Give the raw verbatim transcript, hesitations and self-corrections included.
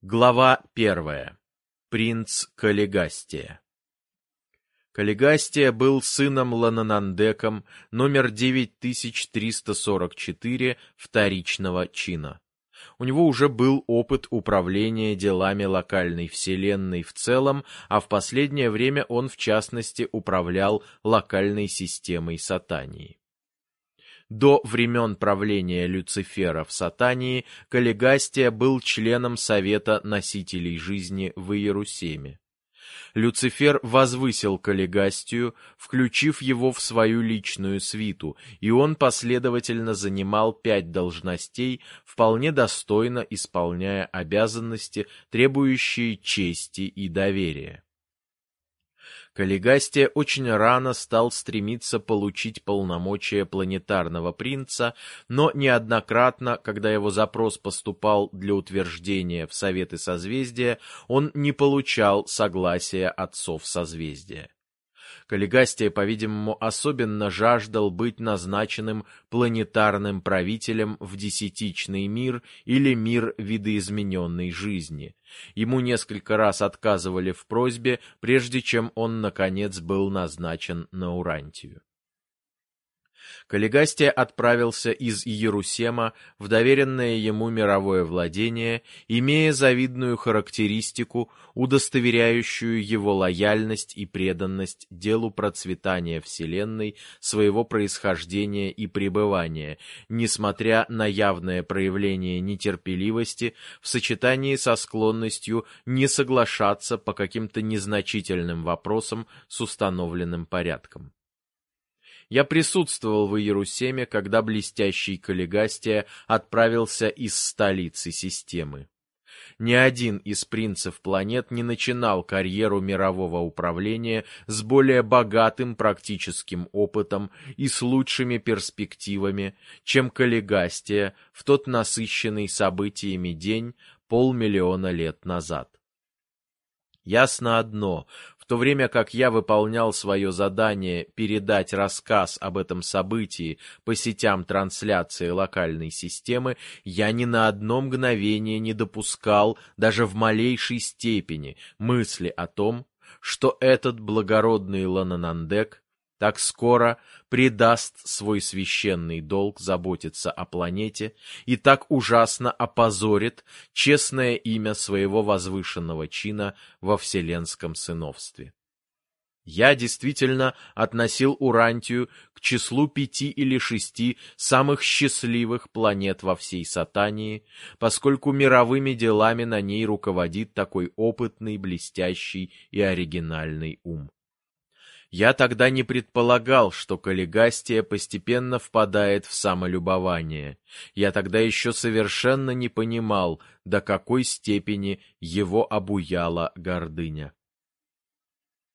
Глава первая. Принц Каллигастия. Каллигастия был сыном Лананандеком номер девять тысяч триста сорок четыре вторичного чина. У него уже был опыт управления делами локальной вселенной в целом, а в последнее время он в частности управлял локальной системой Сатании. До времен правления Люцифера в Сатании Каллигастия был членом Совета Носителей Жизни в Иерусалиме. Люцифер возвысил Каллигастию, включив его в свою личную свиту, и он последовательно занимал пять должностей, вполне достойно исполняя обязанности, требующие чести и доверия. Каллигастия очень рано стал стремиться получить полномочия планетарного принца, но неоднократно, когда его запрос поступал для утверждения в Советы Созвездия, он не получал согласия отцов Созвездия. Каллигастия, по-видимому, особенно жаждал быть назначенным планетарным правителем в десятичный мир или мир видоизмененной жизни. Ему несколько раз отказывали в просьбе, прежде чем он, наконец, был назначен на Урантию. Каллигастия отправился из Иерусалима в доверенное ему мировое владение, имея завидную характеристику, удостоверяющую его лояльность и преданность делу процветания Вселенной, своего происхождения и пребывания, несмотря на явное проявление нетерпеливости в сочетании со склонностью не соглашаться по каким-то незначительным вопросам с установленным порядком. Я присутствовал в Иерусалиме, когда блестящий Каллигастия отправился из столицы системы. Ни один из принцев планет не начинал карьеру мирового управления с более богатым практическим опытом и с лучшими перспективами, чем Каллигастия в тот насыщенный событиями день полмиллиона лет назад. Ясно одно: в то время как я выполнял свое задание передать рассказ об этом событии по сетям трансляции локальной системы, я ни на одно мгновение не допускал даже в малейшей степени мысли о том, что этот благородный Лананандек так скоро предаст свой священный долг заботиться о планете и так ужасно опозорит честное имя своего возвышенного чина во вселенском сыновстве. Я действительно относил Урантию к числу пяти или шести самых счастливых планет во всей Сатании, поскольку мировыми делами на ней руководит такой опытный, блестящий и оригинальный ум. Я тогда не предполагал, что Каллигастия постепенно впадает в самолюбование. Я тогда еще совершенно не понимал, до какой степени его обуяла гордыня.